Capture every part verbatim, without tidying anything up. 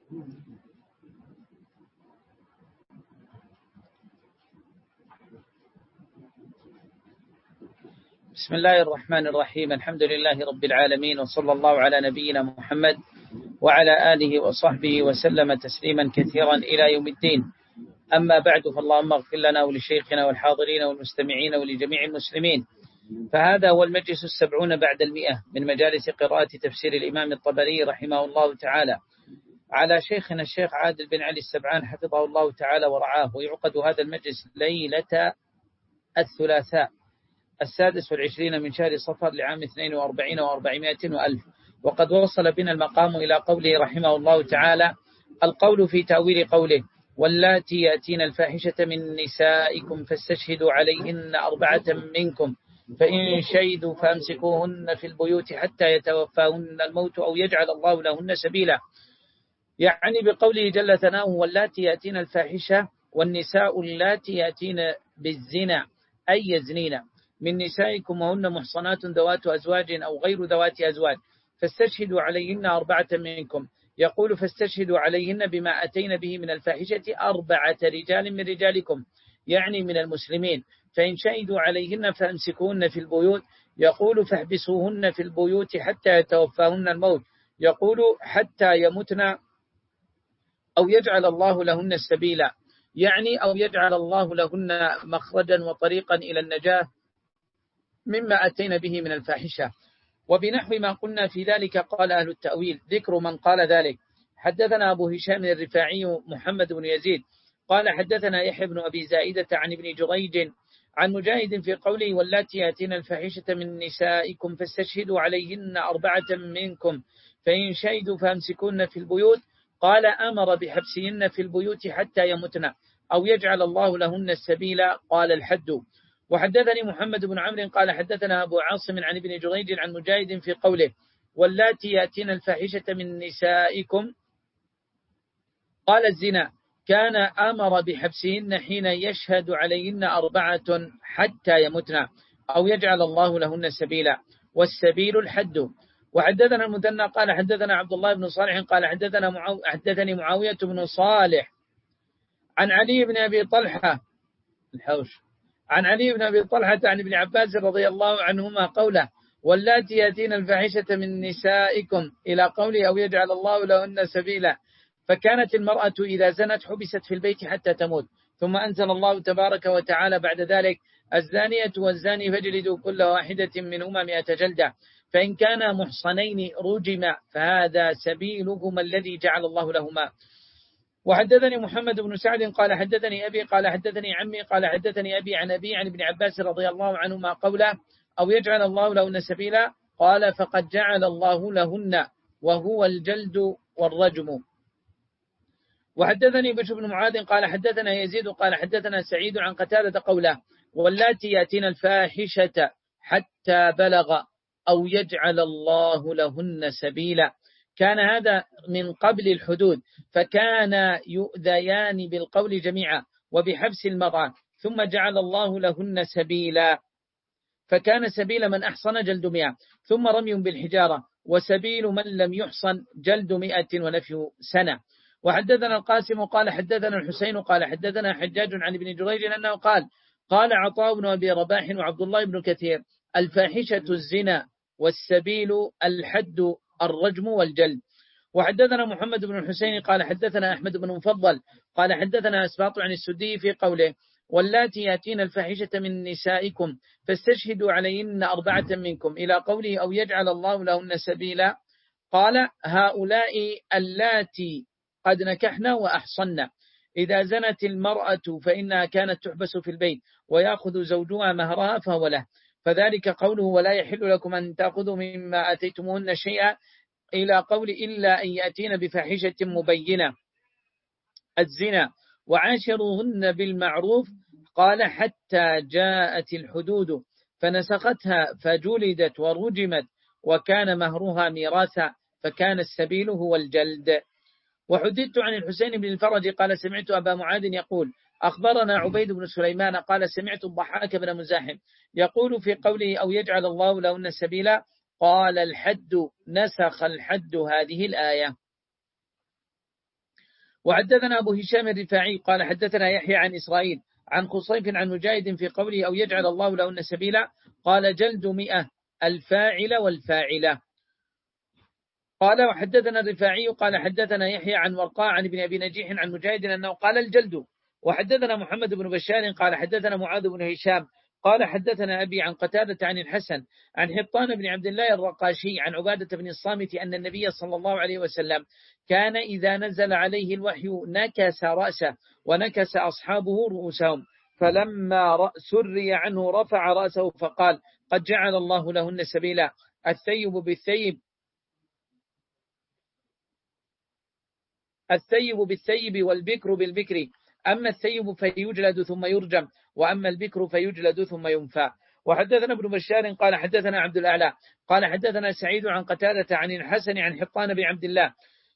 بسم الله الرحمن الرحيم. الحمد لله رب العالمين، وصلى الله على نبينا محمد وعلى آله وصحبه وسلم تسليما كثيرا إلى يوم الدين. أما بعد، فاللهم اغفر لنا ولشيخنا والحاضرين والمستمعين ولجميع المسلمين. فهذا هو المجلس السبعون بعد المئة من مجالس قراءة تفسير الإمام الطبري رحمه الله تعالى على شيخنا الشيخ عادل بن علي السبعان حفظه الله تعالى ورعاه. ويعقد هذا المجلس ليلة الثلاثاء السادس والعشرين من شهر صفر لعام اثنين وأربعين وأربعمائة وألف. وقد وصل بنا المقام إلى قوله رحمه الله تعالى: القول في تأويل قوله: واللاتي يأتين الفاحشة من نسائكم فاستشهدوا عليهن أربعة منكم فإن شهدوا فامسكوهن في البيوت حتى يتوفاهن الموت أو يجعل الله لهن سبيلا. يعني بقوله جل ثناؤه: واللاتي يأتين الفاحشة، والنساء اللاتي يأتين بالزنا أي يزنين من نسائكم وهن محصنات ذوات أزواج أو غير ذوات أزواج فاستشهدوا عليهن أربعة منكم. يقول: فاستشهدوا عليهن بما أتين به من الفاحشة أربعة رجال من رجالكم، يعني من المسلمين، فإن شهدوا عليهن فامسكوهن في البيوت. يقول: فاحبسوهن في البيوت حتى يتوفاهن الموت. يقول: حتى يمتن أو يجعل الله لهن السبيل، يعني أو يجعل الله لهن مخرجا وطريقا إلى النجاة مما أتينا به من الفاحشة. وبنحو ما قلنا في ذلك قال أهل التأويل. ذكر من قال ذلك: حدثنا أبو هشام الرفاعي محمد بن يزيد قال حدثنا يحيى بن أبي زائدة عن ابن جريج عن مجاهد في قوله: واللاتي يأتين الفاحشة من نسائكم فاستشهدوا عليهن أربعة منكم فإن شهدوا فامسكوهن في البيوت. قال: أمر بحبسهن في البيوت حتى يمتن أو يجعل الله لهن السبيل. قال: الحد. وحدثني محمد بن عمرو قال حدثنا أبو عاصم عن ابن جريج عن مجاهد في قوله: واللاتي يأتين الفاحشة من نسائكم قال: الزنا. كان أمر بحبسهن حين يشهد عليهن أربعة حتى يمتن أو يجعل الله لهن سبيلا، والسبيل الحد. وحدثنا المثنى قال حدثنا عبد الله بن صالح قال حدثنا معاو... حدثني معاوية بن صالح عن علي بن أبي طلحة الحوش عن علي بن أبي طلحة عن ابن عباس رضي الله عنهما قوله: واللاتي يأتين الفاحشة من نسائكم إلى قوله: أو يجعل الله لهن سبيلا. فكانت المرأة إذا زنت حبست في البيت حتى تموت. ثم أنزل الله تبارك وتعالى بعد ذلك: الزانية والزاني فاجلدوا كل واحدة منهما مئة جلدة، فإن كانا محصنين رجما، فهذا سبيلهما الذي جعل الله لهما. وحدثني محمد بن سعد قال حدثني أبي قال حدثني عمي قال حدثني أبي عن أبي عن ابن عباس رضي الله عنهما قوله: أو يجعل الله لهن سبيلا. قال: فقد جعل الله لهن، وهو الجلد والرجم. وحدثني بشر بن معاذ قال حدثنا يزيد قال حدثنا سعيد عن قتادة قوله: واللاتي يأتين الفاحشة حتى بلغ أو يجعل الله لهن سبيلا. كان هذا من قبل الحدود، فكان يؤذيان بالقول جميعا وبحبس المرأة، ثم جعل الله لهن سبيلا، فكان سبيل من أحصن جلد مئة ثم رمي بالحجارة، وسبيل من لم يحصن جلد مئة ونفي سنة. وحدثنا القاسم قال حدثنا الحسين قال حدثنا حجاج عن ابن جريج أنه قال: قال عطاء بن أبي رباح وعبد الله بن كثير: الفاحشة الزنا، والسبيل الحد الرجم والجلد. وحدثنا محمد بن الحسين قال حدثنا أحمد بن مفضل قال حدثنا أسباط عن السدي في قوله: واللاتي يأتين الفاحشة من نسائكم فاستشهدوا عليهن أربعة منكم إلى قوله: أو يجعل الله لهن سبيلا. قال: هؤلاء اللاتي قد نكحنا وأحصنا. إذا زنت المرأة فإنها كانت تحبس في البيت ويأخذ زوجها مهرها فهو له. فذلك قوله: ولا يحل لكم أن تأخذوا مما آتيتموهن شيئا إلى قول: إلا أن يأتين بفاحشة مبينة الزنا، وعاشروهن بالمعروف. قال: حتى جاءت الحدود فنسختها فجلدت ورجمت، وكان مهرها ميراثا، فكان السبيل هو الجلد. وحدثت عن الحسين بن الفرج قال: سمعت أبا معاذ يقول: أخبرنا عبيد بن سليمان قال: سمعت الضحاك بن مزاحم يقول في قوله: أو يجعل الله لهن سبيلا. قال: الحد، نسخ الحد هذه الآية. وحدثنا أبو هشام الرفاعي قال حدثنا يحيى عن إسرائيل عن خصيف عن مجاهد في قوله أو يجعل الله لهن سبيلا قال جلد مئة الفاعل والفاعلة. قال وحدثنا الرفاعي قال حدثنا يحيى عن ورقاء عن ابن أبي نجيح عن مجاهد أنه قال الجلد. وحدثنا محمد بن بشار قال حدثنا معاذ بن هشام قال حدثنا أبي عن قتادة عن الحسن عن حطان بن عبد الله الرقاشي عن عبادة بن الصامت أن النبي صلى الله عليه وسلم كان إذا نزل عليه الوحي نكس رأسه ونكس أصحابه رؤوسهم، فلما سري عنه رفع رأسه فقال قد جعل الله لهن سبيلا الثيب بالثيب الثيب بالثيب والبكر بالبكر، أما الثيب فيجلد ثم يرجم، وأما البكر فيجلد ثم ينفى. وحدثنا ابن بشار قال حدثنا عبد الأعلى قال حدثنا سعيد عن قتادة عن الحسن عن حطان بن عبد الله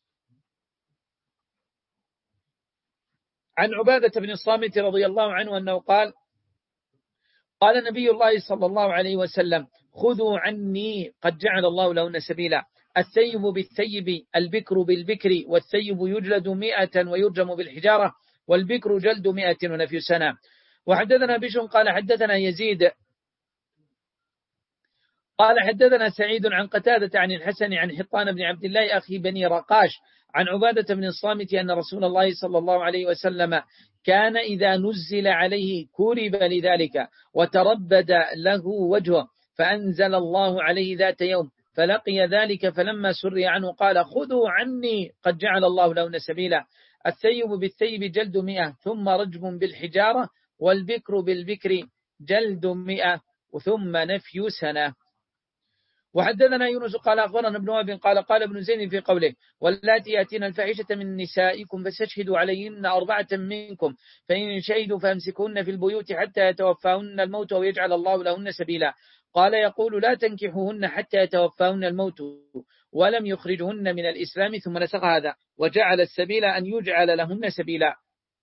عن عبادة بن الصامت رضي الله عنه أنه قال قال نبي الله صلى الله عليه وسلم خذوا عني قد جعل الله لهن سبيلا الثيب بالثيب البكر بالبكر، والثيب يجلد مئة ويرجم بالحجارة، والبكر جلد مئة ونفي سنة. وحدثنا بشر قال حدثنا يزيد قال حدثنا سعيد عن قتادة عن الحسن عن حطان بن عبد الله أخي بني رقاش عن عبادة بن الصامت أن رسول الله صلى الله عليه وسلم كان إذا نزل عليه كرب لذلك وتربد له وجهه، فأنزل الله عليه ذات يوم فلقي ذلك، فلما سري عنه قال خذوا عني قد جعل الله لهن سبيلا الثيب بالثيب جلد مئة ثم رجم بالحجارة، والبكر بالبكر جلد مئة ثم نفي سنة. وحدثنا يونس قال أخبرنا ابن وهب قال قال ابن زيد في قوله واللاتي يأتين الفاحشة من نسائكم فاستشهدوا عليهن أربعة منكم فإن شهدوا فامسكوهن في البيوت حتى يتوفاهن الموت ويجعل الله لهن سبيلا. قال يقول لا تنكحوهن حتى يتوفاهن الموت ولم يخرجهن من الإسلام، ثم نسخ هذا وجعل السبيل أن يجعل لهن سبيلا.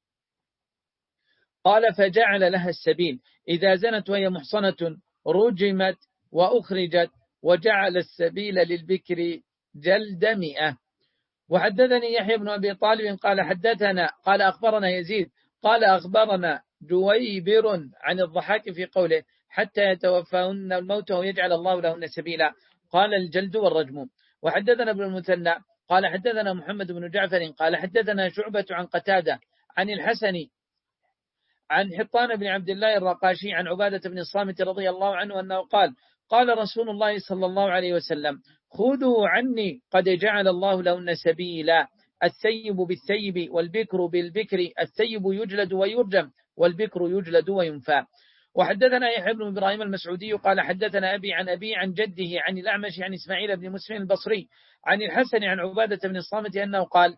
قال فجعل لها السبيل إذا زنت وهي محصنة رجمت وأخرجت، وجعل السبيل للبكر جلد مئة. وحدثني يحيى بن أبي طالب قال حدثنا قال أخبرنا يزيد قال أخبرنا جويبر عن الضحاك في قوله حتى يتوفاهن الموت ويجعل الله لهن سبيلا قال الجلد والرجم. وحدثنا ابن المثنى قال حدثنا محمد بن جعفر قال حدثنا شعبة عن قتادة عن الحسن عن حطان بن عبد الله الرقاشي عن عبادة بن الصامت رضي الله عنه أنه قال قال رسول الله صلى الله عليه وسلم خذوا عني قد جعل الله لهن سبيلا الثيب بالثيب والبكر بالبكر، الثيب يجلد ويرجم والبكر يجلد وينفى. وحدثنا يحيى بن إبراهيم المسعودي قال حدثنا أبي عن أبي عن جده عن الأعمش عن إسماعيل بن مسلم البصري عن الحسن عن عبادة بن الصامت أنه قال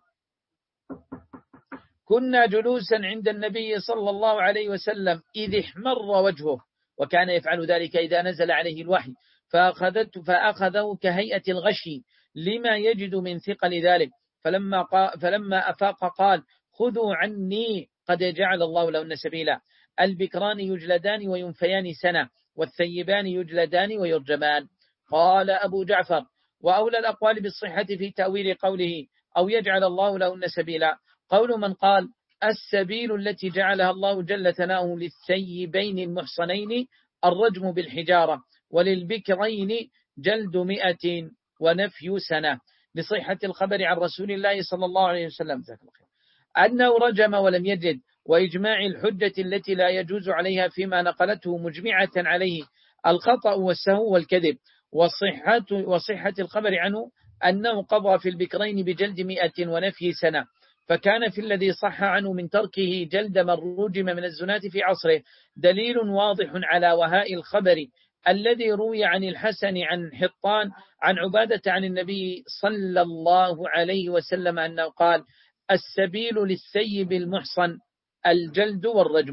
كنا جلوسا عند النبي صلى الله عليه وسلم إذ احمر وجهه، وكان يفعل ذلك إذا نزل عليه الوحي، فأخذت فأخذه كهيئة الغشي لما يجد من ثقل ذلك، فلما, فلما أفاق قال خذوا عني قد جعل الله لهن سبيلا البكران يجلدان وينفيان سنة، والثيبان يجلدان ويرجمان. قال أبو جعفر وأولى الأقوال بالصحة في تأويل قوله أو يجعل الله لهن سبيلا قول من قال السبيل التي جعلها الله جل ثناؤه للثيبين المحصنين الرجم بالحجارة، وللبكرين جلد مئة ونفي سنة، لصحة الخبر عن رسول الله صلى الله عليه وسلم أنه رجم ولم يجد، وإجماع الحجة التي لا يجوز عليها فيما نقلته مجمعة عليه الخطأ والسهو والكذب، وصحة, وصحة الخبر عنه أنه قضى في البكرين بجلد مئة ونفي سنة، فكان في الذي صح عنه من تركه جلد من رجم من الزنات في عصره دليل واضح على وهاء الخبر الذي روي عن الحسن عن حطان عن عبادة عن النبي صلى الله عليه وسلم أنه قال السبيل للثيب المحصن الجلد والرجم.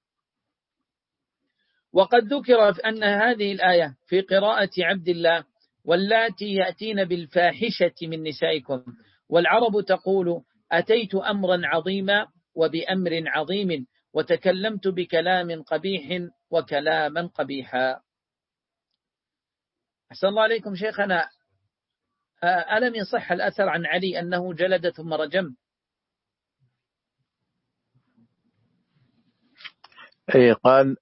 وقد ذكر أن هذه الآية في قراءة عبد الله واللاتي يأتين بالفاحشة من نسائكم، والعرب تقول أتيت أمرا عظيما وبأمر عظيم وتكلمت بكلام قبيح وكلاما قبيحا. أحسن الله عليكم شيخنا، ألم يصح الأثر عن علي أنه جلد ثم رجم؟ أي قال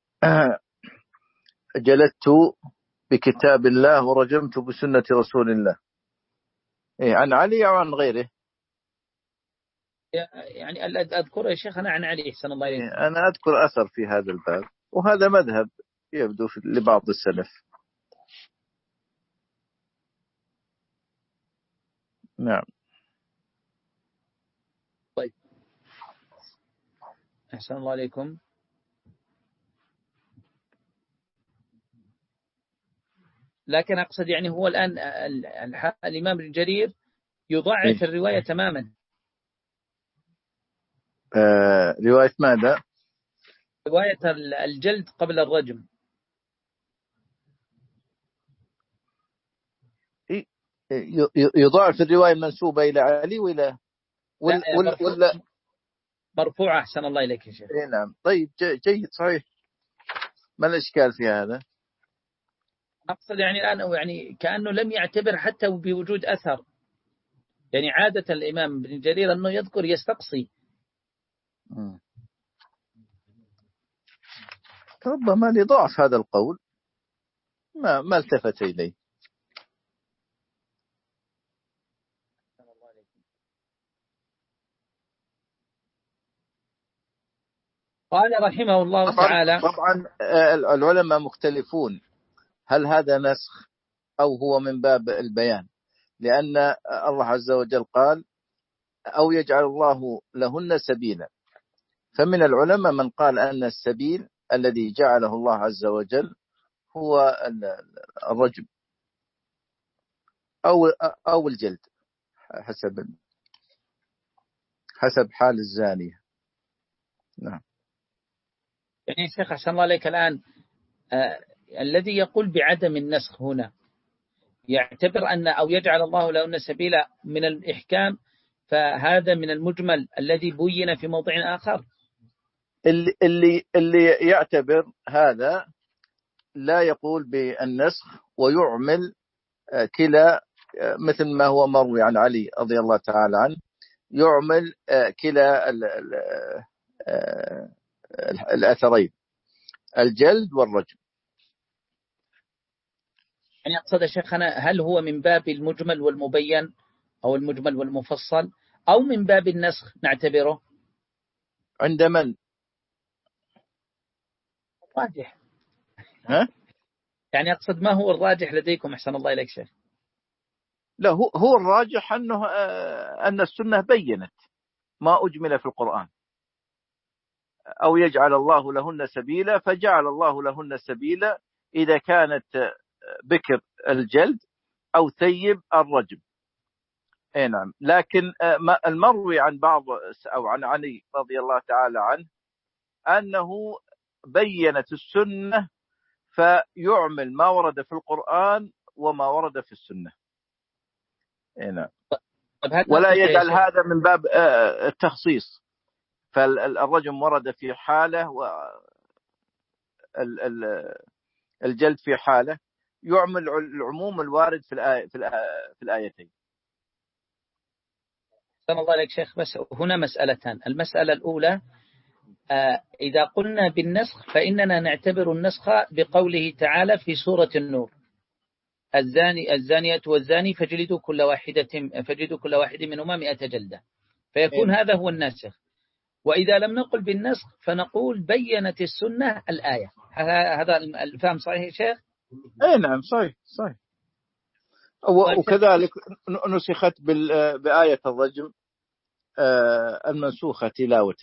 جلدت بكتاب الله ورجمت بسنة رسول الله. أي عن علي أو عن غيره؟ يعني أذكر يا شيخنا عن علي أحسن الله إليك. أنا أذكر أثر في هذا الباب، وهذا مذهب يبدو لبعض السلف. نعم. طيب أحسن الله عليكم. لكن أقصد يعني هو الآن الإمام الجرير يضعف إيه؟ الرواية تماما. آه رواية ماذا؟ رواية الجلد قبل الرجم. إيه؟ يضاعف الرواية المنسوبة إلى علي ولا ولا مرفوع ولا مرفوعة أحسن الله إليك يا شيخ. إيه نعم. طيب جيد صحيح، ما الإشكال في هذا؟ أقصد يعني الآن يعني كأنه لم يعتبر حتى بوجود أثر، يعني عادة الإمام ابن جرير أنه يذكر يستقصي. م. ربما لضعف هذا القول ما ما التفت إليه. قال رحمه الله طبعا تعالى. طبعا العلماء مختلفون هل هذا نسخ أو هو من باب البيان، لأن الله عز وجل قال أو يجعل الله لهن سبيلا، فمن العلماء من قال أن السبيل الذي جعله الله عز وجل هو الرجم أو أو الجلد حسب حسب حال الزانية. نعم. يعني شيخ أحسن الله عليك الآن آه الذي يقول بعدم النسخ هنا يعتبر أن أو يجعل الله لهن سبيلا من الإحكام، فهذا من المجمل الذي بين في موضع آخر. اللي اللي اللي يعتبر هذا لا يقول بالنسخ ويعمل كلا، مثل ما هو مروي عن علي رضي الله تعالى عنه، يعمل كلا الأثرين الجلد والرجم. يعني أقصد شيخنا هل هو من باب المجمل والمبين أو المجمل والمفصل أو من باب النسخ نعتبره؟ عند من؟ راجح. ها؟ يعني أقصد ما هو الراجح لديكم أحسن الله إليك شيخ؟ لا هو هو الراجح أنه أن السنة بينت ما أجمل في القرآن، أو يجعل الله لهن سبيلا، فجعل الله لهن سبيلا إذا كانت بكر الجلد أو ثيب الرجم. اي نعم. لكن المروي عن بعض أو عن علي رضي الله تعالى عنه أنه بينت السنة فيعمل ما ورد في القرآن وما ورد في السنة. اي نعم. ولا يجعل هذا من باب التخصيص، فالرجم ورد في حالة والجلد في حالة، يعمل العموم الوارد في الآية في الآيتين. سلام الله عليك شيخ. بس هنا مسألتان. المسألة الأولى آه إذا قلنا بالنسخ فإننا نعتبر النسخ بقوله تعالى في سورة النور الزاني الزانية والزاني فجلدوا كل واحدة فجلدوا كل واحد منهما مئة جلدة، فيكون إيه؟ هذا هو الناسخ. وإذا لم نقل بالنسخ فنقول بينت السنة الآية. هذا الفهم صحيح يا شيخ؟ اي نعم صحيح صحيح. وكذلك نسخت بآية الرجم المنسوخة تلاوة.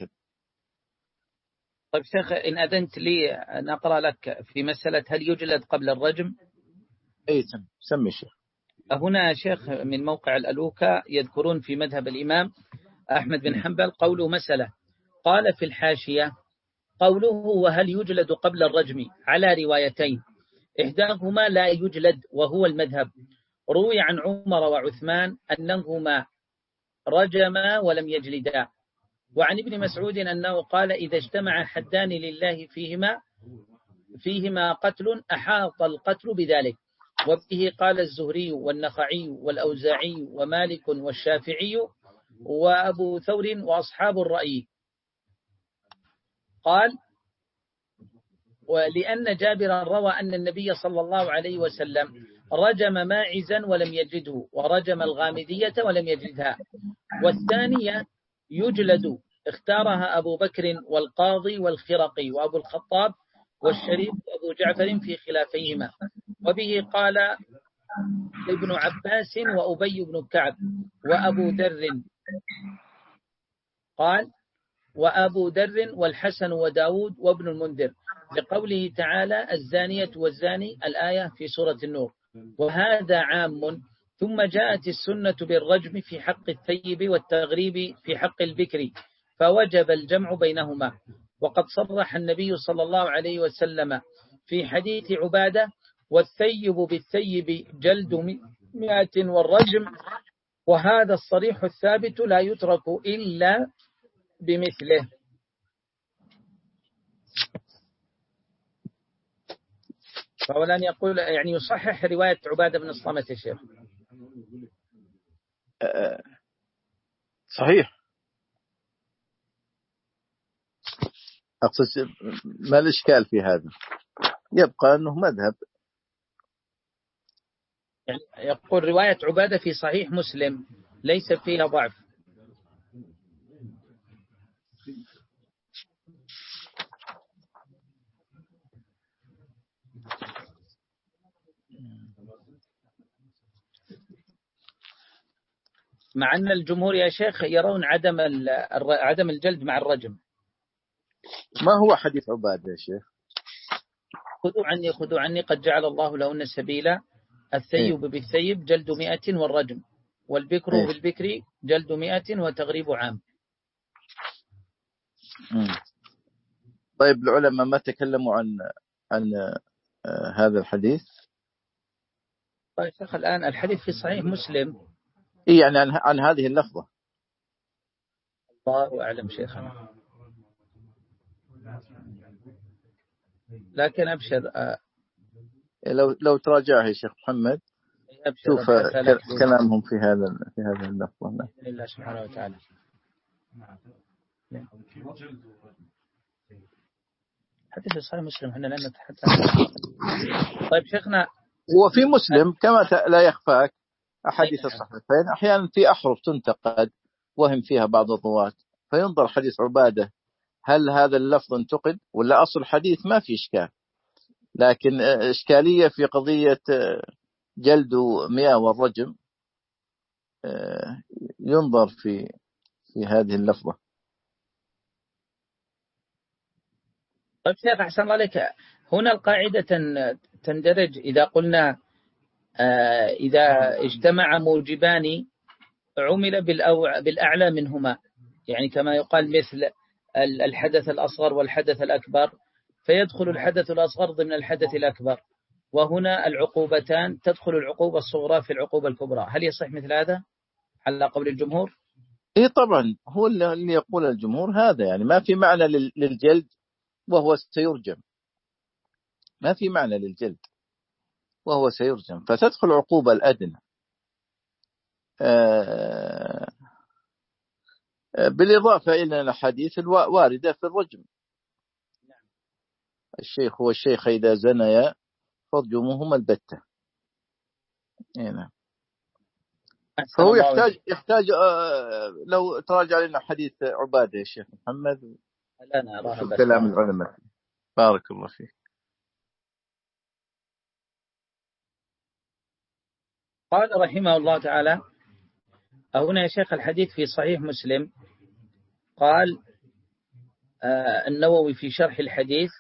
طيب شيخ إن أذنت لي أن أقرأ لك في مسألة هل يجلد قبل الرجم؟ أي سم سمي شيخ. هنا شيخ من موقع الألوكة يذكرون في مذهب الإمام أحمد بن حنبل قوله مسألة، قال في الحاشية قوله وهل يجلد قبل الرجم على روايتين، إحداهما لا يجلد وهو المذهب، روي عن عمر وعثمان أنهما رجما ولم يجلدا، وعن ابن مسعود أنه قال إذا اجتمع حدان لله فيهما فيهما قتل أحاط القتل بذلك، وبه قال الزهري والنخعي والأوزاعي ومالك والشافعي وأبو ثور وأصحاب الرأي. قال ولأن جابر روى أن النبي صلى الله عليه وسلم رجم ماعزا ولم يجده، ورجم الغامدية ولم يجدها. والثانية يجلد اختارها أبو بكر والقاضي والخرقي وأبو الخطاب والشريف وأبو جعفر في خلافيهما. وبه قال ابن عباس وأبي بن كعب وأبو در، قال وأبو در والحسن وداود وابن المنذر، لقوله تعالى الزانية والزاني الآية في سورة النور. وهذا عام. ثم جاءت السنة بالرجم في حق الثيب والتغريب في حق البكر، فوجب الجمع بينهما. وقد صرح النبي صلى الله عليه وسلم في حديث عبادة والثيب بالثيب جلد مئة والرجم، وهذا الصريح الثابت لا يترك إلا بمثله. فأولا يقول يعني يصحح رواية عبادة بن الصامت يا شيخ. صحيح. أقصد ما الإشكال في هذا؟ يبقى أنه مذهب. يعني يقول رواية عبادة في صحيح مسلم ليس فيها ضعف. مع أن الجمهور يا شيخ يرون عدم عدم الجلد مع الرجم. ما هو حديث عبادة يا شيخ؟ خذوا عني خذوا عني قد جعل الله لهن سبيلا، الثيب إيه؟ بالثيب جلد مئة والرجم، والبكر إيه؟ بالبكر جلد مئة وتغريب عام. مم. طيب العلماء ما تكلموا عن عن آه هذا الحديث؟ طيب شيخ الآن الحديث في صحيح مسلم إيه يعني عن, عن هذه اللفظة. الله أعلم شيخنا، لكن أبشر آه لو لو تراجعها يا شيخ محمد شوف كلامهم في هذا في هذا اللفظة. بإذن الله سبحانه وتعالى. حديث صحيح مسلم هنا لن نتحدث. طيب شيخنا هو في مسلم كما لا يخفاك أحاديث الصحيحين أحيانا في أحرف تنتقد وهم فيها بعض الضوات، فينظر حديث عبادة هل هذا اللفظ انتقد ولا أصل الحديث ما في إشكال، لكن إشكالية في قضية جلد مئة والرجم ينظر في في هذه اللفظة. طيب شيخ أحسن الله عليك، هنا القاعدة تندرج إذا قلنا إذا اجتمع موجبان عمل بالأعلى منهما، يعني كما يقال مثل الحدث الأصغر والحدث الأكبر، فيدخل الحدث الأصغر ضمن الحدث الأكبر، وهنا العقوبتان تدخل العقوبة الصغرى في العقوبة الكبرى. هل يصح مثل هذا على قول الجمهور؟ إيه طبعا هو اللي يقول الجمهور هذا، يعني ما في معنى للجلد وهو سيرجم، ما في معنى للجلد وهو سيرجم، فتدخل عقوبة الأدنى. آه بالإضافة إلى الحديث الواردة في الرجم، الشيخ والشيخ إذا زنيا فارجموهما البتة. هنا فهو يحتاج يحتاج آه لو تراجع لنا حديث عبادة يا شيخ محمد وشوف كلام العلماء. بارك الله فيك. قال رحمه الله تعالى هنا يا شيخ الحديث في صحيح مسلم. قال آه النووي في شرح الحديث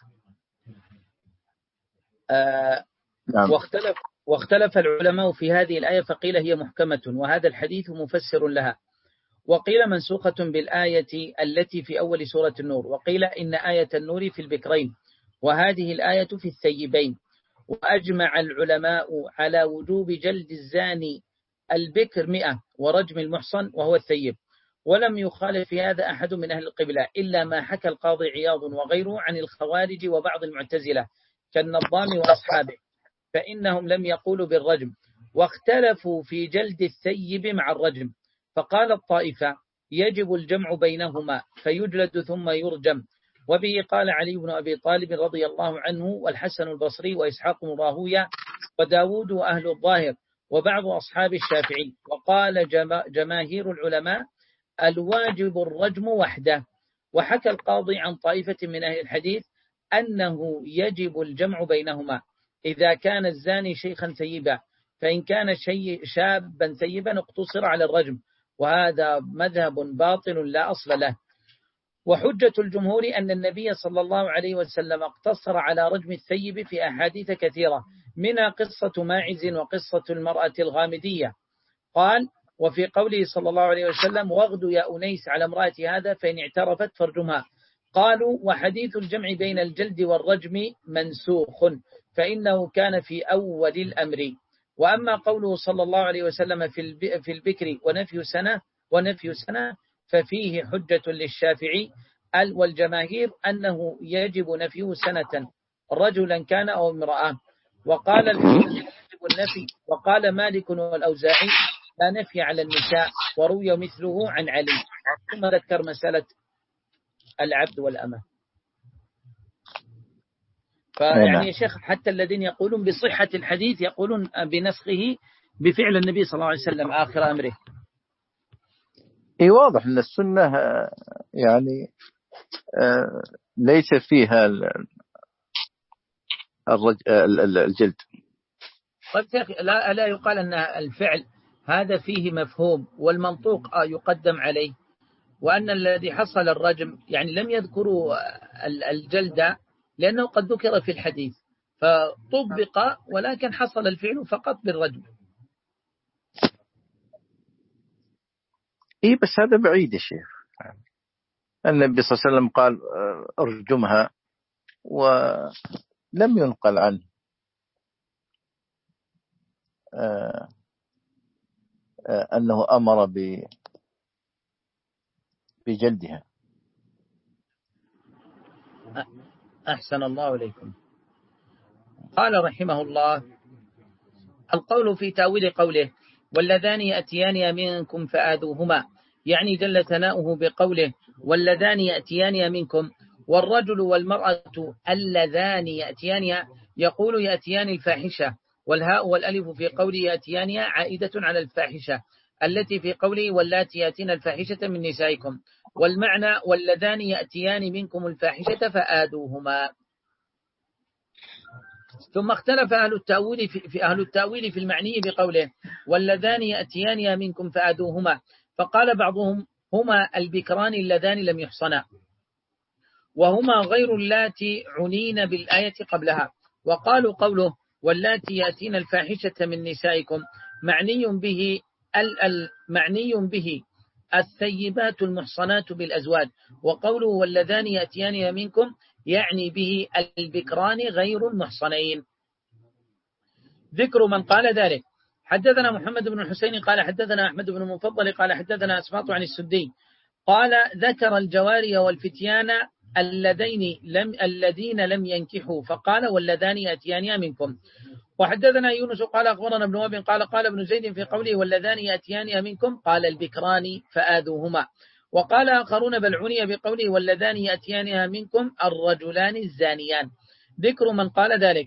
آه نعم. واختلف واختلف العلماء في هذه الآية، فقيل هي محكمة وهذا الحديث مفسر لها، وقيل منسوخة بالآية التي في أول سورة النور، وقيل إن آية النور في البكرين وهذه الآية في الثيبين. وأجمع العلماء على وجوب جلد الزاني البكر مئة ورجم المحصن وهو الثيب، ولم يخالف في هذا أحد من أهل القبلة إلا ما حكى القاضي عياض وغيره عن الخوارج وبعض المعتزلة كالنظام وأصحابه، فإنهم لم يقولوا بالرجم، واختلفوا في جلد الثيب مع الرجم، فقال الطائفة يجب الجمع بينهما فيجلد ثم يرجم، وبه قال علي بن أبي طالب رضي الله عنه والحسن البصري وإسحاق بن راهويه وداود وأهل الظاهر وبعض أصحاب الشافعي. وقال جماهير العلماء الواجب الرجم وحده. وحكى القاضي عن طائفة من أهل الحديث أنه يجب الجمع بينهما إذا كان الزاني شيخا ثيبا، فإن كان شيء شابا ثيبا اقتصر على الرجم، وهذا مذهب باطل لا أصل له. وحجة الجمهور أن النبي صلى الله عليه وسلم اقتصر على رجم الثيب في أحاديث كثيرة، منها قصة ماعز وقصة المرأة الغامدية. قال: وفي قوله صلى الله عليه وسلم: واغد يا أنيس على امرأة هذا فإن اعترفت فارجمها. قالوا: وحديث الجمع بين الجلد والرجم منسوخ، فإنه كان في أول الأمر. وأما قوله صلى الله عليه وسلم في البكر ونفي سنة ونفي سنة ففيه حجة للشافعي والجماهير أنه يجب نفيه سنة رجلا كان أو امرأة. وقال يجب النفي وقال مالك والأوزاعي لا نفي على النساء، وروي مثله عن علي. ثم ذكر مسألة العبد والأمة. فيعني يا شيخ حتى الذين يقولون بصحة الحديث يقولون بنسخه بفعل النبي صلى الله عليه وسلم آخر أمره. اي واضح ان السنة يعني ليس فيها الجلد. طيب لا لا يقال أن الفعل هذا فيه مفهوم والمنطوق يقدم عليه، وأن الذي حصل الرجم يعني لم يذكروا الجلد لأنه قد ذكر في الحديث فطبق، ولكن حصل الفعل فقط بالرجم. إيه بس هذا بعيد يا شيخ. النبي صلى الله عليه وسلم قال ارجمها، ولم ينقل عنه أنه أمر بجلدها. أحسن الله إليكم. قال رحمه الله: القول في تأويل قوله واللذان يأتيان منكم فآذوهما، يعني جل ثناؤه بقوله واللذان يأتيان منكم، والرجل والمرأة اللذان يأتيان يقول يأتيان الفاحشة، والهاء والألف في قوله يأتيان عائدة على الفاحشة التي في قوله واللاتي يأتين الفاحشة من نسائكم، والمعنى واللذان يأتيان منكم الفاحشة فآذوهما. ثم اختلف أهل التأويل في, في أهل التأويل في المعني بقوله واللذان يأتيان منكم فآذوهما، فقال بعضهم هما البكران اللذان لم يحصنا، وهما غير اللاتي عنين بالآية قبلها. وقالوا قوله واللاتي يأتين الفاحشة من نسائكم معني به المعني به الثيبات المحصنات بالأزواج، وقوله واللذان يأتيان منكم يعني به البكران غير المحصنين. ذكر من قال ذلك: حدثنا محمد بن الحسين قال حدثنا أحمد بن المفضل قال حدثنا أسماط عن السدي قال ذكر الجواري والفتيان اللذين لم الذين لم ينكحوا فقال واللذان يأتيان منكم. وحدثنا يونس قال أخبرنا ابن وهب قال قال ابن زيد في قوله واللذان يأتيان منكم قال البكران فآذوهما. وقال آخرون بل عني بقوله واللذان يأتيانها منكم الرجلان الزانيان. ذكر من قال ذلك: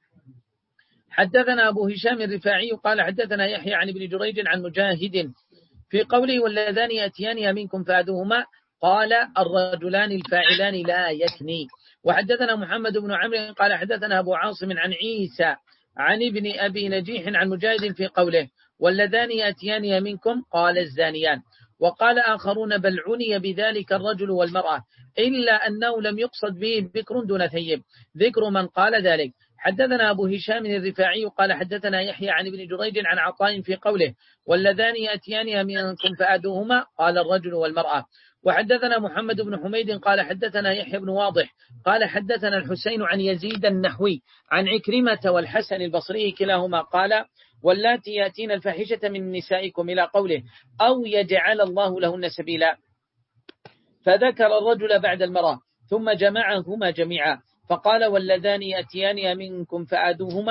حدثنا أبو هشام الرفاعي قال حدثنا يحيى عن ابن جريج عن مجاهد في قوله واللذان يأتيانها منكم فآذوهما قال الرجلان الفاعلان لا يثني. وحدثنا محمد بن عمرو قال حدثنا أبو عاصم عن عيسى عن ابن أبي نجيح عن مجاهد في قوله واللذان يأتيانها منكم قال الزانيان. وقال آخرون بل عني بذلك الرجل والمرأة إلا أنه لم يقصد به بكر دون ثيب. ذكر من قال ذلك: حدثنا أبو هشام الرفاعي قال حدثنا يحيى عن ابن جريج عن عطاء في قوله واللذان يأتيانها منكم فآذوهما قال الرجل والمرأة. وحدثنا محمد بن حميد قال حدثنا يحيى بن واضح قال حدثنا الحسين عن يزيد النحوي عن عكرمة والحسن البصري كلاهما قال واللاتي يأتين الفاحشة من نسائكم إلى قوله أو يجعل الله لهن سبيلا، فذكر الرجل بعد المرأة ثم جمعهما جميعا فقال واللذان يأتيان منكم فآذوهما،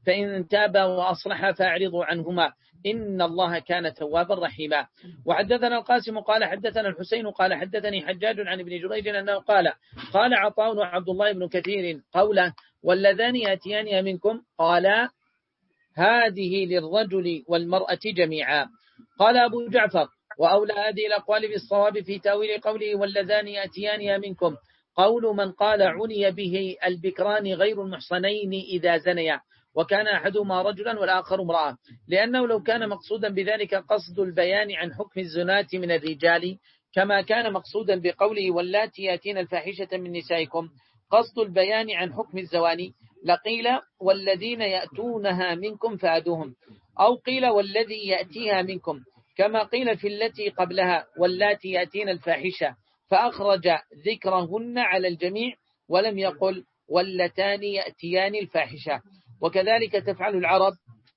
فإن تابا وأصلحا فأعرضوا عنهما إن الله كان توابا رحيما. وحدثنا القاسم قال حدثنا الحسين قال حدثني حجاج عن ابن جريج أنه قال قال عطاء وعبد الله بن كثير قوله واللذان يأتيان منكم قال هذه للرجل والمرأة جميعا. قال أبو جعفر وأولى هذه الأقوال بالصواب في تاويل قوله واللذان يأتيان منكم قول من قال عني به البكران غير المحصنين إذا زنيا وكان أحدهما رجلا والآخر امرأة، لأنه لو كان مقصودا بذلك قصد البيان عن حكم الزناة من الرجال كما كان مقصودا بقوله واللاتي يأتين الفاحشة من نسائكم قصد البيان عن حكم الزواني لقيل والذين يأتونها منكم فأدوهم، أو قيل والذي يأتيها منكم كما قيل في التي قبلها واللاتي يأتين الفاحشة فأخرج ذكرهن على الجميع ولم يقل واللتان يأتيان الفاحشة. وكذلك تفعل العرب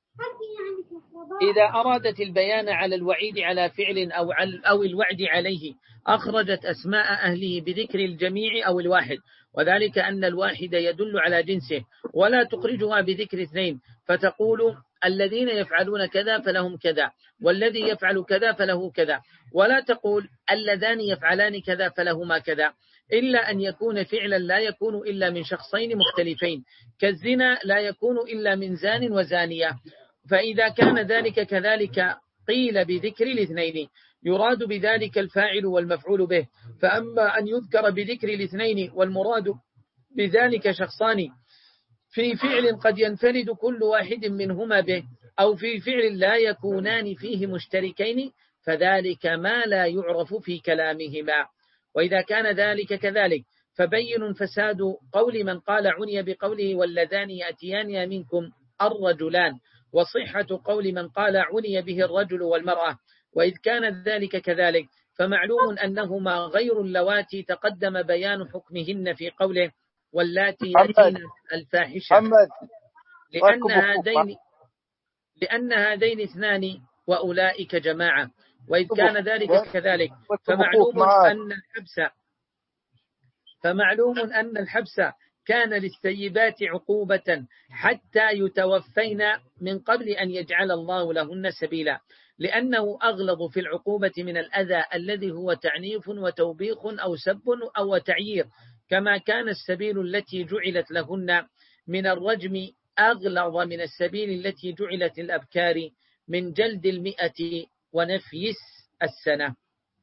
إذا أرادت البيان على الوعيد على فعل أو, أو الوعد عليه أخرجت أسماء أهله بذكر الجميع أو الواحد، وذلك أن الواحد يدل على جنسه، ولا تخرجها بذكر اثنين فتقول الذين يفعلون كذا فلهم كذا والذي يفعل كذا فله كذا، ولا تقول اللذان يفعلان كذا فلهما كذا، إلا أن يكون فعلا لا يكون إلا من شخصين مختلفين كالزنا لا يكون إلا من زان وزانية. فإذا كان ذلك كذلك قيل بذكر الاثنين يراد بذلك الفاعل والمفعول به. فأما أن يذكر بذكر الاثنين والمراد بذلك شخصان في فعل قد ينفرد كل واحد منهما به أو في فعل لا يكونان فيه مشتركين فذلك ما لا يعرف في كلامهما. وإذا كان ذلك كذلك فبين فساد قول من قال عني بقوله واللذان يأتيان منكم الرجلان، وصحة قول من قال عني به الرجل والمرأة. وإذ كان ذلك كذلك فمعلوم أنهما غير اللواتي تقدم بيان حكمهن في قوله واللاتي يأتين الفاحشة، لأن هذين لأن هذين اثنان وأولئك جماعة. وإذ كان ذلك كذلك فمعلوم أن الحبس فمعلوم أن الحبس كان للسيبات عقوبة حتى يتوفين من قبل أن يجعل الله لهن سبيلا، لأنه أغلظ في العقوبة من الأذى الذي هو تعنيف وتوبيخ أو سب أو تعيير، كما كان السبيل التي جعلت لهن من الرجم أغلظ من السبيل التي جعلت الأبكار من جلد المئة ونفي السنة.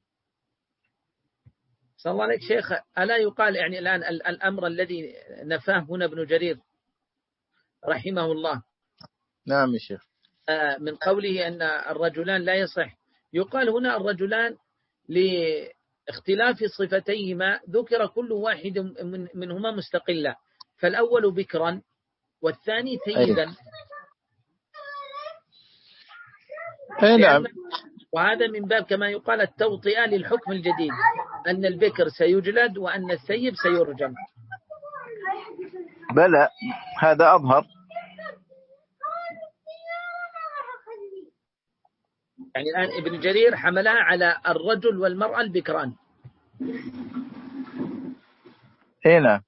صلى الله عليك شيخ، ألا يقال يعني الآن الأمر الذي نفاه هنا ابن جرير رحمه الله نعم يا شيخ من قوله أن الرجلان لا يصح، يقال هنا الرجلان لاختلاف صفتيهما ذكر كل واحد من منهما مستقلا، فالأول بكرا والثاني ثيبا. أي نعم. وهذا من باب كما يقال التوطئة للحكم الجديد، أن البكر سيجلد وأن الثيب سيرجم. بلى هذا أظهر. يعني الآن ابن جرير حملها على الرجل والمرأة البكران. هنا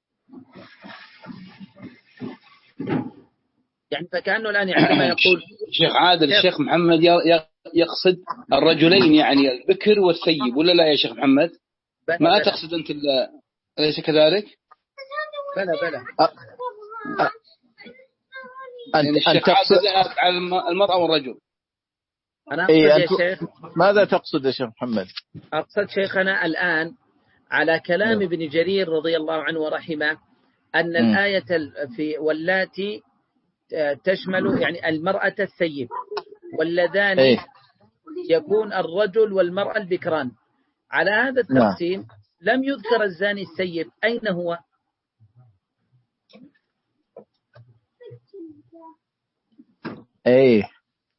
يعني فكأنه الآن عندما يقول شيخ عادل الشيخ محمد يقصد الرجلين يعني البكر والثيب ولا لا يا شيخ محمد؟ ما بلى. تقصد أنت أليس كذلك؟ بلى بلى أ... أ... يعني الشيخ تقصد على المرأة والرجل. أنا أقصد إيه يا شيخ ماذا تقصد يا شيخ محمد؟ أقصد شيخنا الآن على كلام ابن جرير رضي الله عنه ورحمه أن م. الآية في واللاتي تشمل يعني المرأة الثيب واللذان إيه؟ يكون الرجل والمرأة البكران. على هذا التقسيم لم يذكر الزاني الثيب، أين هو؟ ايه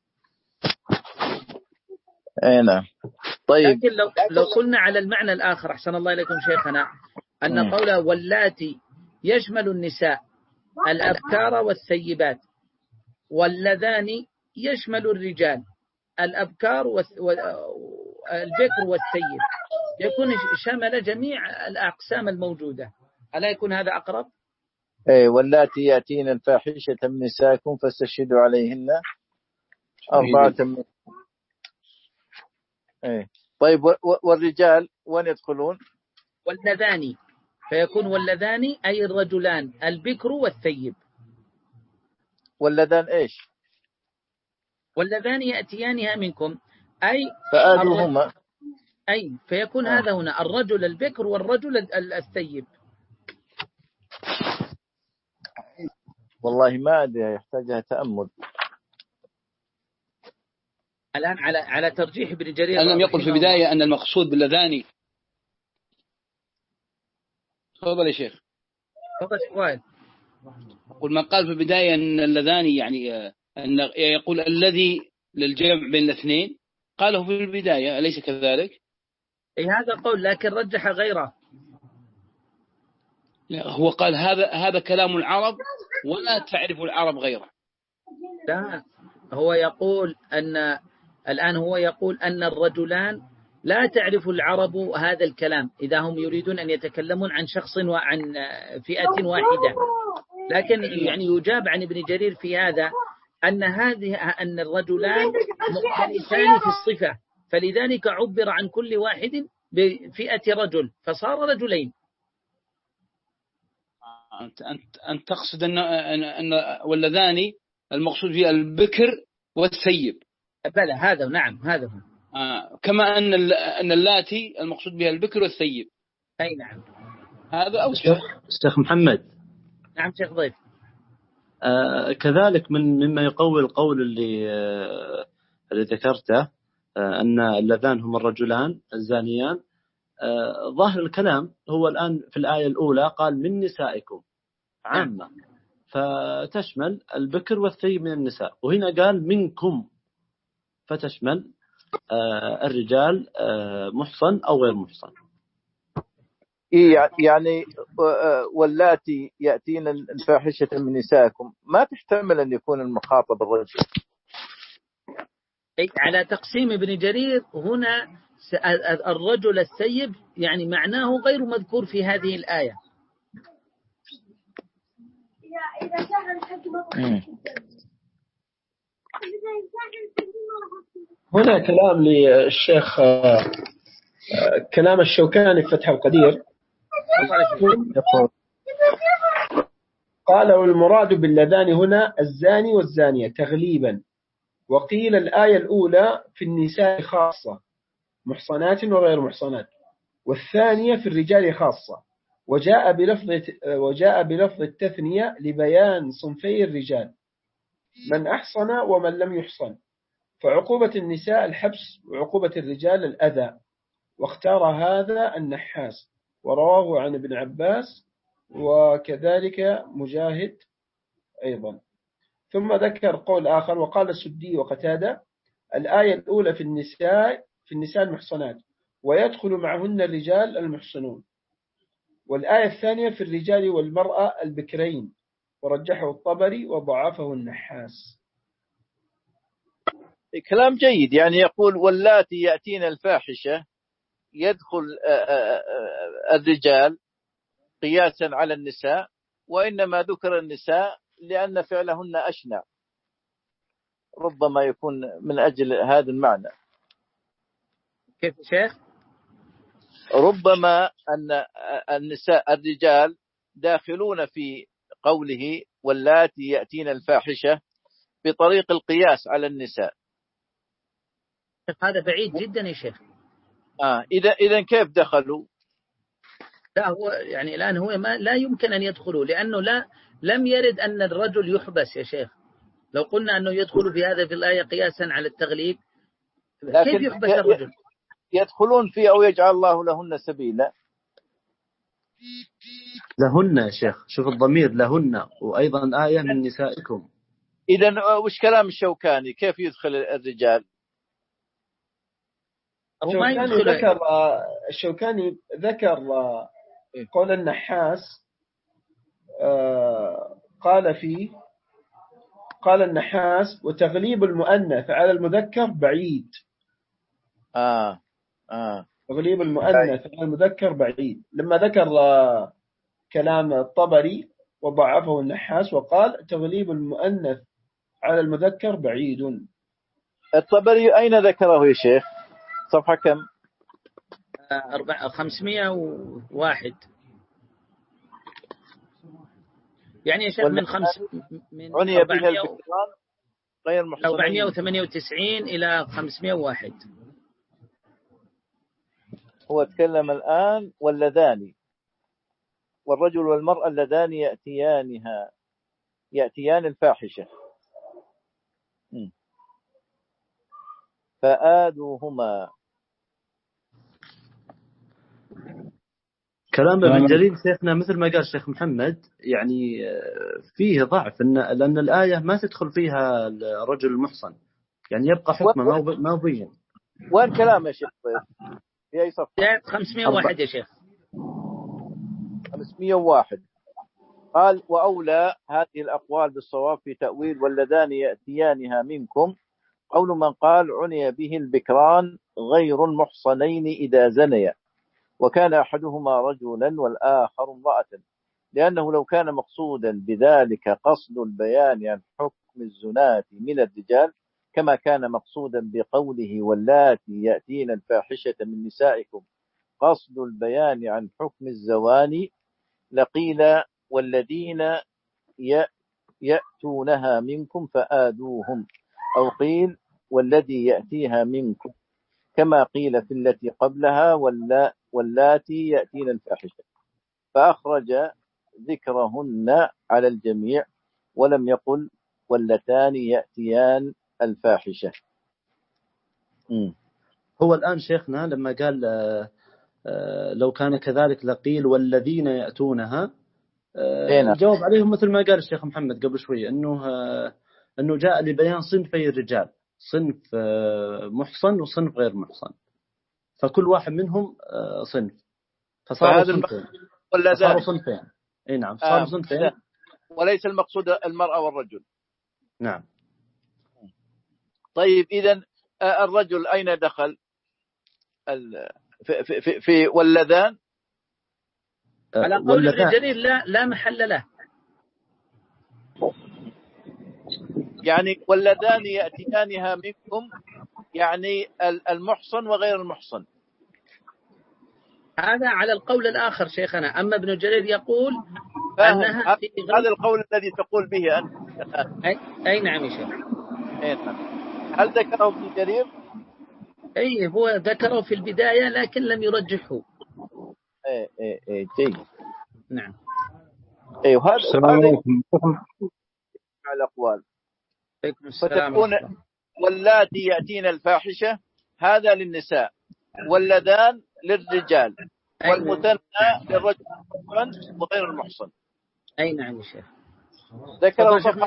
ايه نعم. طيب لكن لو, لو قلنا على المعنى الآخر أحسن الله إليكم شيخنا أن قوله واللاتي يشمل النساء الأبكار والثيبات، واللذان يشمل الرجال الأبكار والبكر والثيب، يكون شمل جميع الأقسام الموجودة. ألا يكون هذا أقرب؟ اي واللاتي يأتين الفاحشة من نسائكم فاستشهدوا عليهن أربعة من. اي طيب والرجال وين يدخلون؟ واللذان، فيكون واللذان أي الرجلان البكر والثيب. واللذان ايش؟ واللذان يأتيانها منكم أي فآذوهما. أي فيكون آه. هذا هنا الرجل البكر والرجل الثيب. والله ما أدري، يحتاجها تأمل. الآن على على ترجيح ابن جرير. لم يقل في البداية أن المقصود باللذان. تفضل يا شيخ. تفضل شيخ وائل. قل ما قال في البداية أن اللذان يعني أن يقول الذي للجمع بين الاثنين، قاله في البداية أليس كذلك؟ أي هذا قول، لكن رجح غيره. هو قال هذا هذا كلام العرب ولا تعرف العرب غيره. لا، هو يقول أن الآن هو يقول أن الرجلان لا تعرف العرب هذا الكلام إذا هم يريدون أن يتكلمون عن شخص وعن فئة واحدة. لكن يعني يجاب عن ابن جرير في هذا أن هذه أن الرجلان مختلفان في الصفة، فلذلك عبر عن كل واحد بفئة رجل فصار رجلين. أنت أنت أنت تقصد أن أن واللذان المقصود فيه البكر والثيب. بلى هذا نعم هذا هو. آه كما أن أن اللاتي المقصود بها البكر والثيب. أي نعم. هذا أو شيخ محمد. نعم شيخ ضيف. آه كذلك من مما يقوي القول اللي آه اللي ذكرته آه أن اللذان هم الرجلان الزانيان. آه ظاهر الكلام هو الآن في الآية الأولى قال من نسائكم عامة، فتشمل البكر والثيب من النساء، وهنا قال منكم فتشمل آه الرجال آه محصن أو غير محصن. يعني واللاتي يأتين الفاحشة من نسائكم ما تحتمل أن يكون المخاطب الرجل. على تقسيم ابن جرير هنا الرجل الثيب يعني معناه غير مذكور في هذه الآية. هنا كلام للشيخ كلام الشوكاني في فتح القدير قال والمراد باللذان هنا الزاني والزانية تغليبا، وقيل الآية الأولى في النساء خاصة محصنات وغير محصنات، والثانية في الرجال خاصة، وجاء بلفظ وجاء بلفظ التثنية لبيان صنفي الرجال من أحصن ومن لم يحصن، فعقوبة النساء الحبس وعقوبة الرجال الأذى، واختار هذا النحاس ورواه عن ابن عباس وكذلك مجاهد أيضا. ثم ذكر قول آخر وقال السدي وقتادة الآية الأولى في النساء في النساء المحصنات ويدخل معهن الرجال المحصنون، والآية الثانية في الرجال والمرأة البكرين، ورجحه الطبري وضعفه النحاس. كلام جيد، يعني يقول واللاتي يأتين الفاحشة يدخل الرجال قياسا على النساء، وإنما ذكر النساء لأن فعلهن أشنع، ربما يكون من أجل هذا المعنى. كيف شيخ؟ ربما أن النساء الرجال داخلون في قوله واللاتي يأتين الفاحشة بطريق القياس على النساء. هذا بعيد جدا يا شيخ. آه إذا إذا كيف دخلوا؟ لا هو يعني الآن هو ما لا يمكن أن يدخلوا، لأنه لا لم يرد أن الرجل يحبس يا شيخ. لو قلنا أنه يدخل في هذا في الآية قياسا على التغليب كيف يحبس الرجل؟ يدخلون في أو يجعل الله لهن سبيلا. لهن يا شيخ، شوف الضمير لهن، وأيضا آية من نسائكم. إذا وش كلام الشوكاني كيف يدخل الرجال؟ الشوكاني ذكر الشوكاني ذكر قول النحاس قال فيه قال النحاس وتغليب المؤنث على المذكر بعيد. آه آه تغليب المؤنث على المذكر بعيد. لما ذكر كلام الطبري وضعفه النحاس وقال تغليب المؤنث على المذكر بعيد. الطبري أين ذكره يا شيخ؟ صفحة كم؟ أربعة خمسمائة وواحد. يعني يا شيخ من خمس من عني بها البكران غير محصنين أربعمائة وثمانية وتسعين إلى خمسمائة وواحد. هو تكلم الآن واللذان والرجل والمرأة اللذان يأتيانها يأتيان الفاحشة فآذوهما. كلام ابن جرير شيخنا مثل ما قال الشيخ محمد يعني فيه ضعف، إن لأن الآية ما تدخل فيها الرجل المحصن، يعني يبقى حكمه ما بين. وين كلام يا شيخ؟ في أي صفحة؟ خمسمائة وواحد يا شيخ. خمسمائة وواحد. قال وأولى هذه الأقوال بالصواب في تأويل واللذان يأتيانها منكم قول من قال عني به البكران غير المحصنين إذا زنيا وكان أحدهما رجلا والآخر امرأة، لأنه لو كان مقصودا بذلك قصد البيان عن حكم الزناة من الرجال كما كان مقصودا بقوله واللاتي يأتين الفاحشة من نسائكم قصد البيان عن حكم الزواني لقيل والذين يأتونها منكم فآذوهم، أو قيل والذي يأتيها منكم كما قيل في التي قبلها واللاتي يأتين الفاحشة، فأخرج ذكرهن على الجميع ولم يقل واللتان يأتيان الفاحشة. م. هو الآن شيخنا لما قال لو كان كذلك لقيل والذين يأتونها، الجواب عليهم مثل ما قال الشيخ محمد قبل شوي أنه أنه جاء لبيان صنفي الرجال، صنف محصن وصنف غير محصن، فكل واحد منهم صنف فصاروا صنفين فصاروا صنفين اي نعم صاروا آه صنفين وليس المقصود المرأة والرجل. نعم. طيب إذن الرجل أين دخل في, في, في, في واللذان؟ على قول ابن جرير لا لا محل له، يعني واللذان يأتيانها منكم يعني المحصن وغير المحصن. هذا على القول الآخر شيخنا. أما ابن جرير يقول أنها في هذا القول الذي تقول به أنت. أي, أي نعم يا شيخ. هل ذكره ابن جرير؟ أي هو ذكره في البداية لكن لم يرجحه. اي اي اي جيد. نعم. اي وهذا هذا على الأقوال. فتكون واللاتي يأتين الفاحشة هذا للنساء واللذان للرجال والمثنى للرجل وغير المحصن. أي نعم يا شيخ. ذكره صفحة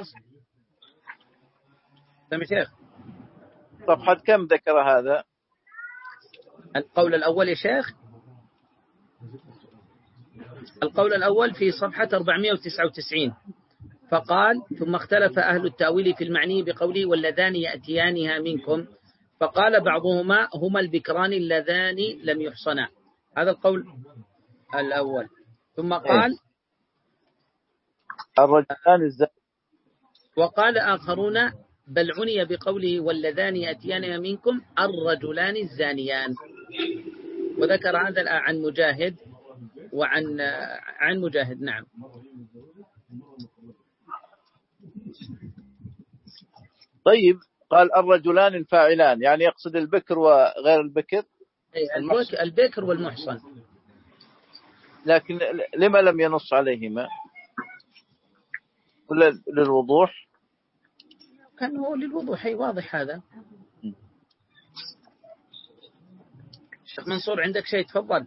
سمع شيخ صفحة كم ذكر هذا؟ القول الأول يا شيخ، القول الأول في صفحة أربعمائة وتسعة وتسعين فقال ثم اختلف أهل التأويل في المعني بقوله واللذان يأتيانها منكم فقال بعضهما هما البكران اللذان لم يحصنا. هذا القول الأول. ثم قال الرجلان الزاني، وقال آخرون بل عني بقوله واللذان يأتيانها منكم الرجلان الزانيان. وذكر هذا عن مجاهد وعن عن مجاهد. نعم. طيب قال الرجلان الفاعلان يعني يقصد البكر وغير البكر. البكر والمحصن. لكن لما لم ينص عليهما ولا للوضوح؟ كان هو للوضوح. أي واضح هذا. شيخ منصور عندك شيء تفضل.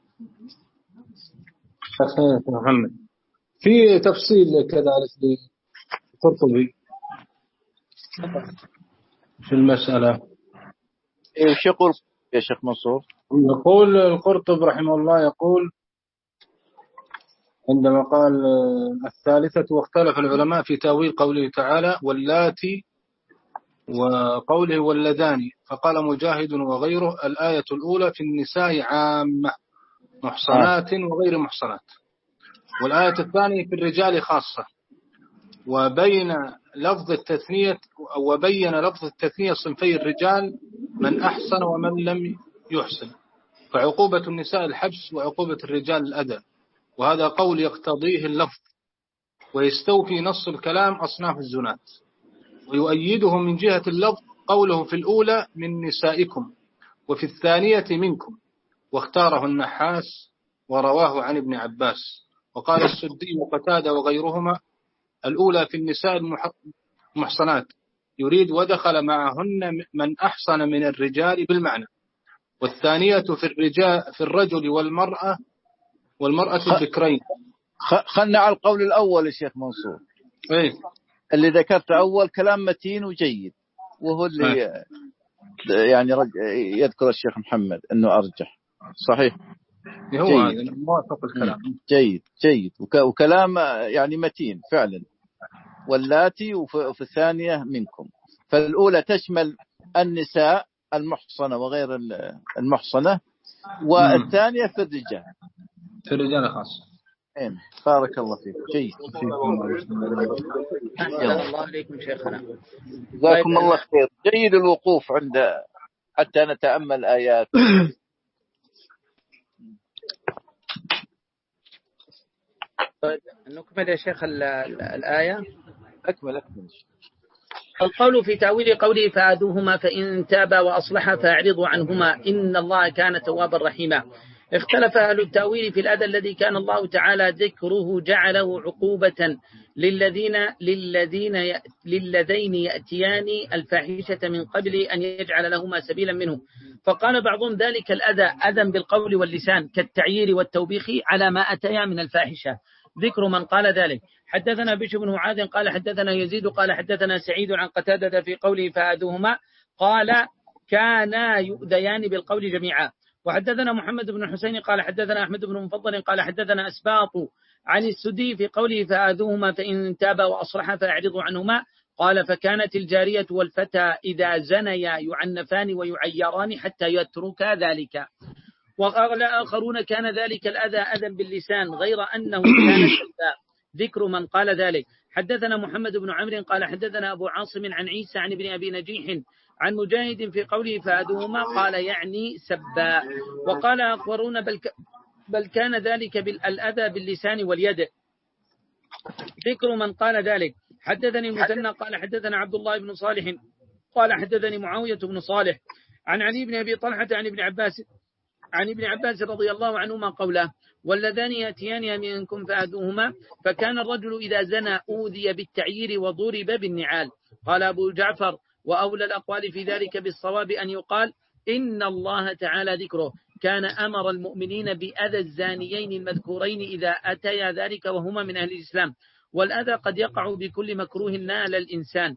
شيخ محمد في تفصيل كذلك للقرطبي في المسألة. ايش يقول يا شيخ منصور؟ يقول القرطبي رحمه الله يقول عندما قال الثالثة واختلف العلماء في تأويل قوله تعالى واللاتي وقوله واللذان، فقال مجاهد وغيره الآية الأولى في النساء عامة محصنات وغير محصنات، والآية الثانية في الرجال خاصة. وبين لفظ التثنية وبين لفظ التثنية صنفي الرجال من أحسن ومن لم يحسن، فعقوبة النساء الحبس وعقوبة الرجال الأذى، وهذا قول يقتضيه اللفظ، ويستوفي نص الكلام أصناف الزنات. ويؤيده من جهة اللفظ قوله في الأولى من نسائكم وفي الثانية منكم، واختاره النحاس ورواه عن ابن عباس. وقال السدي وقتادة وغيرهما الأولى في النساء المحصنات يريد ودخل معهن من أحصن من الرجال بالمعنى، والثانية في الرجال في الرجل والمرأة والمرأة البكرين. خلنا على القول الأول يا شيخ منصور. إيه؟ اللي ذكرت أول كلام متين وجيد، وهو اللي أه. يعني يذكر الشيخ محمد أنه أرجح صحيح. هو هذا موافق الكلام. جيد جيد وكلام يعني متين فعلا. واللاتي وفي الثانية منكم، فالأولى تشمل النساء المحصنة وغير المحصنة، والثانية في الرجال في الرجال خاصة. إيه. بارك الله فيك. جيد. الله عليكم شيخنا. جزاكم الله خير. جيد الوقوف عند حتى نتأمل آيات. طيب نكمل يا شيخ الآية. أكمل أكمل. القول في تأويل قوله فآذوهما فإن تابا وأصلحا فأعرضوا عنهما إن الله كان توابا رحيما. اختلف أهل التأويل في الأذى الذي كان الله تعالى ذكره جعله عقوبة للذين للذين للذين يأتيان الفاحشة من قبل أن يجعل لهما سبيلا منه. فقال بعضهم ذلك الأذى أذى بالقول واللسان كالتعيير والتوبيخ على ما أتيا من الفاحشة. ذكر من قال ذلك. حدثنا بشر بن معاذ قال حدثنا يزيد قال حدثنا سعيد عن قتادة في قوله فآذوهما قال كانا يؤذيان بالقول جميعا. وحدثنا محمد بن حسين قال حدثنا أحمد بن مفضل قال حدثنا أسباط عن السدي في قوله فآذوهما فإن تابا وأصلحا فأعرضوا عنهما قال فكانت الجارية والفتى إذا زنيا يعنفان ويعيران حتى يتركا ذلك. وقال آخرون كان ذلك الأذى أذى باللسان غير أنه كان سبا. ذكر من قال ذلك. حدثنا محمد بن عمرو قال حدثنا أبو عاصم عن عيسى عن ابن أبي نجيح عن مجاهد في قوله فآذوهما قال يعني سبا. وقال آخرون بل, ك بل كان ذلك بالأذى باللسان واليد. ذكر من قال ذلك. حدثني المثنى قال حدثنا عبد الله بن صالح قال حدثني معاوية بن صالح عن علي بن أبي طلحة عن ابن عباس عن ابن عباس رضي الله عنهما قوله واللذان يأتيان منكم فآذوهما فكان الرجل إذا زنى أوذي بالتعيير وضرب بالنعال. قال أبو جعفر وأولى الأقوال في ذلك بالصواب أن يقال إن الله تعالى ذكره كان أمر المؤمنين بأذى الزانيين المذكورين إذا أتيا ذلك وهما من أهل الإسلام. والأذى قد يقع بكل مكروه نال الإنسان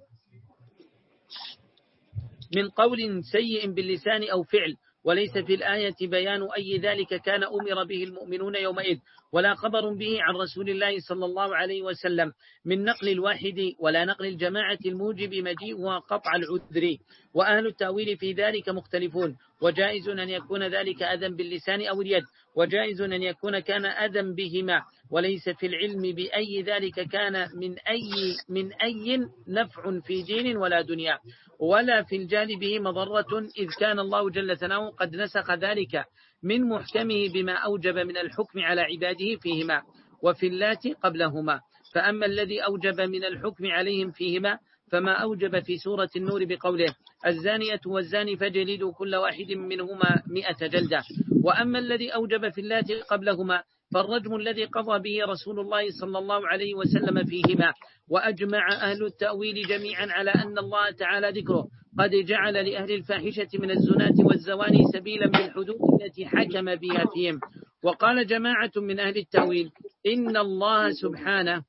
من قول سيء باللسان أو فعل، وليس في الآية بيان أي ذلك كان أمر به المؤمنون يومئذ ولا خبر به عن رسول الله صلى الله عليه وسلم من نقل الواحد ولا نقل الجماعة الموجب مجيئها قطع العذر. وأهل التأويل في ذلك مختلفون، وجائز أن يكون ذلك أذى باللسان أو اليد، وجائز أن يكون كان أذى بهما، وليس في العلم بأي ذلك كان من أي من أي نفع في دين ولا دنيا، ولا في الجانب به مضرة، إذ كان الله جل ثناؤه قد نسخ ذلك من محكمه بما أوجب من الحكم على عباده فيهما وفي اللاتي قبلهما. فأما الذي أوجب من الحكم عليهم فيهما فما أوجب في سورة النور بقوله الزانية والزاني فجلدوا كل واحد منهما مئة جلدة. وأما الذي أوجب في اللاتي قبلهما فالرجم الذي قضى به رسول الله صلى الله عليه وسلم فيهما. وأجمع أهل التأويل جميعا على أن الله تعالى ذكره قد جعل لأهل الفاحشة من الزنات والزواني سبيلا بالحدود التي حكم بها فيهم. وقال جماعة من أهل التأويل إن الله سبحانه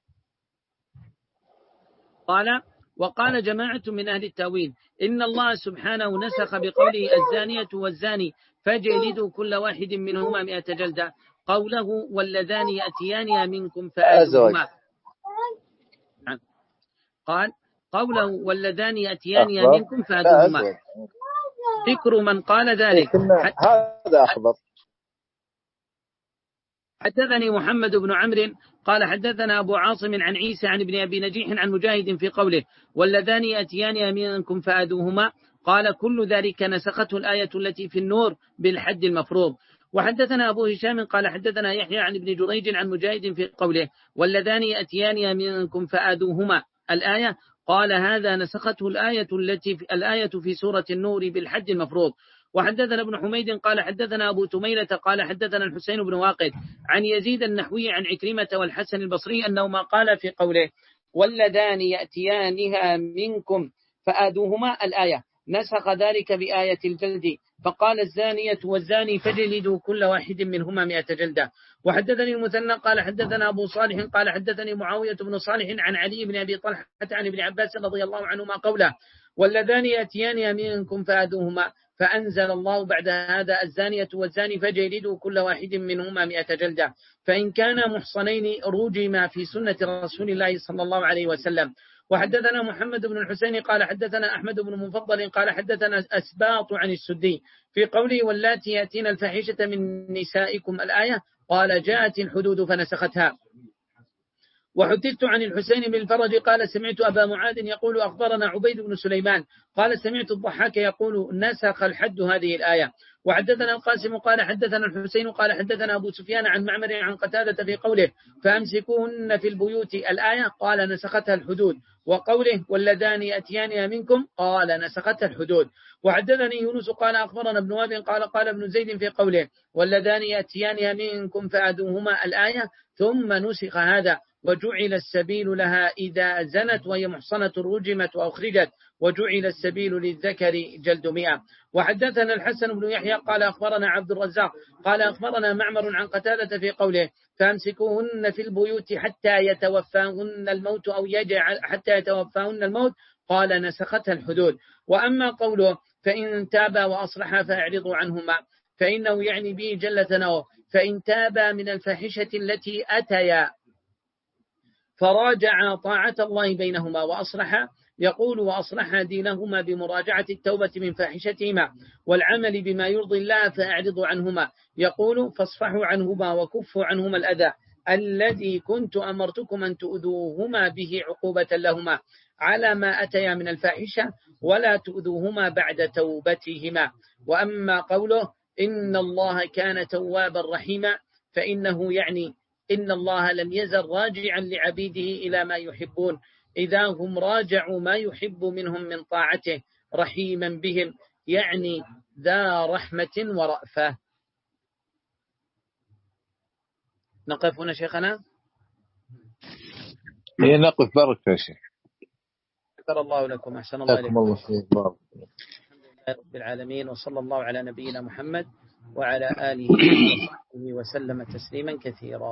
قال وقال جماعة من أهل التأويل إن الله سبحانه نسخ بقوله الزانية والزاني فجلدوا كل واحد منهما مئة جلدة قوله واللذان يأتيان منكم فآذوهما. قال قوله واللذان يأتيان منكم فآذوهما. ذكر من قال ذلك هذا أخبر حدثني محمد بن عمرو قال حدثنا أبو عاصم عن عيسى عن ابن أبي نجيح عن مجاهد في قوله واللذان يأتيان منكم فآذوهما قال كل ذلك نسخته الآية التي في النور بالحد المفروض. وحدثنا أبو هشام قال حدثنا يحيى عن ابن جريج عن مجاهد في قوله واللذان يأتيان منكم فآذوهما الآية قال هذا نسخته الآية التي في الآية في سورة النور بالحد المفروض. وحدثنا ابن حميد قال حدثنا أبو تميلة قال حدثنا الحسين بن واقد عن يزيد النحوي عن عكرمة والحسن البصري أنه ما قال في قوله واللذان يأتيانها منكم فآذوهما الآية نسخ ذلك بآية الجلد فقال الزانية والزاني فجلدوا كل واحد منهما مئة جلدة. وحدثني المثنى قال حدثنا أبو صالح قال حدثني معاوية بن صالح عن علي بن أبي طلحة عن ابن عباس رضي الله عنهما قوله واللذان يأتيان منكم فآذوهما فأنزل الله بعد هذا الزانية والزاني فجلدوا كل واحد منهما مئة جلدة فإن كان محصنين رجما في سنة رسول الله صلى الله عليه وسلم. وحدثنا محمد بن الحسين قال حدثنا أحمد بن مفضل قال حدثنا أسباط عن السدي في قوله واللاتي يأتين الفاحشة من نسائكم الآية قال جاءت الحدود فنسختها. وحدثت عن الحسين بن الفرج قال سمعت أبا معاذ يقول أخبرنا عبيد بن سليمان قال سمعت الضحاك يقول نسخ الحد هذه الآية. وحدثنا القاسم قال حدثنا الحسين قال حدثنا أبو سفيان عن معمر عن قتادة في قوله فأمسكوهن في البيوت الآية قال نسختها الحدود وقوله واللذان يأتيانها منكم قال نسختها الحدود. وحدثني يونس قال أخبرنا ابن وهب قال قال ابن زيد في قوله واللذان يأتيانها منكم فآذوهما الآية ثم نسخ هذا وجعل السبيل لها إذا زنت وهي محصنة رجمت وأخرجت وجعل السبيل للذكر جلد مئة. وحدثنا الحسن بن يحيى قال أخبرنا عبد الرزاق قال أخبرنا معمر عن قتادة في قوله فامسكوهن في البيوت حتى يتوفاهن الموت أو يجعل حتى يتوفاهن الموت قال نسختها الحدود. وأما قوله فإن تابا وأصلحا فأعرضوا عنهما فإنه يعني به جل ثناؤه فإن تابا من الفاحشة التي أتيا فراجع طاعة الله بينهما وأصلح يقول وأصلح دينهما بمراجعة التوبة من فاحشتهما والعمل بما يرضي الله فأعرضوا عنهما يقول فاصفحوا عنهما وكفوا عنهما الأذى الذي كنت أمرتكم أن تؤذوهما به عقوبة لهما على ما أتيا من الفاحشة ولا تؤذوهما بعد توبتهما. وأما قوله إن الله كان توابا رحيما فإنه يعني إن الله لم يزل راجعا لعبيده إلى ما يحبون إذا هم راجعوا ما يحب منهم من طاعته رحيما بهم يعني ذا رحمة ورأفة. نقف هنا شيخنا هي نقف بارك يا شيخ شكر الله لكم أحسن الله إليكم الله الحمد لله رب العالمين وصلى الله على نبينا محمد وعلى آله وصحبه وسلم تسليما كثيرا.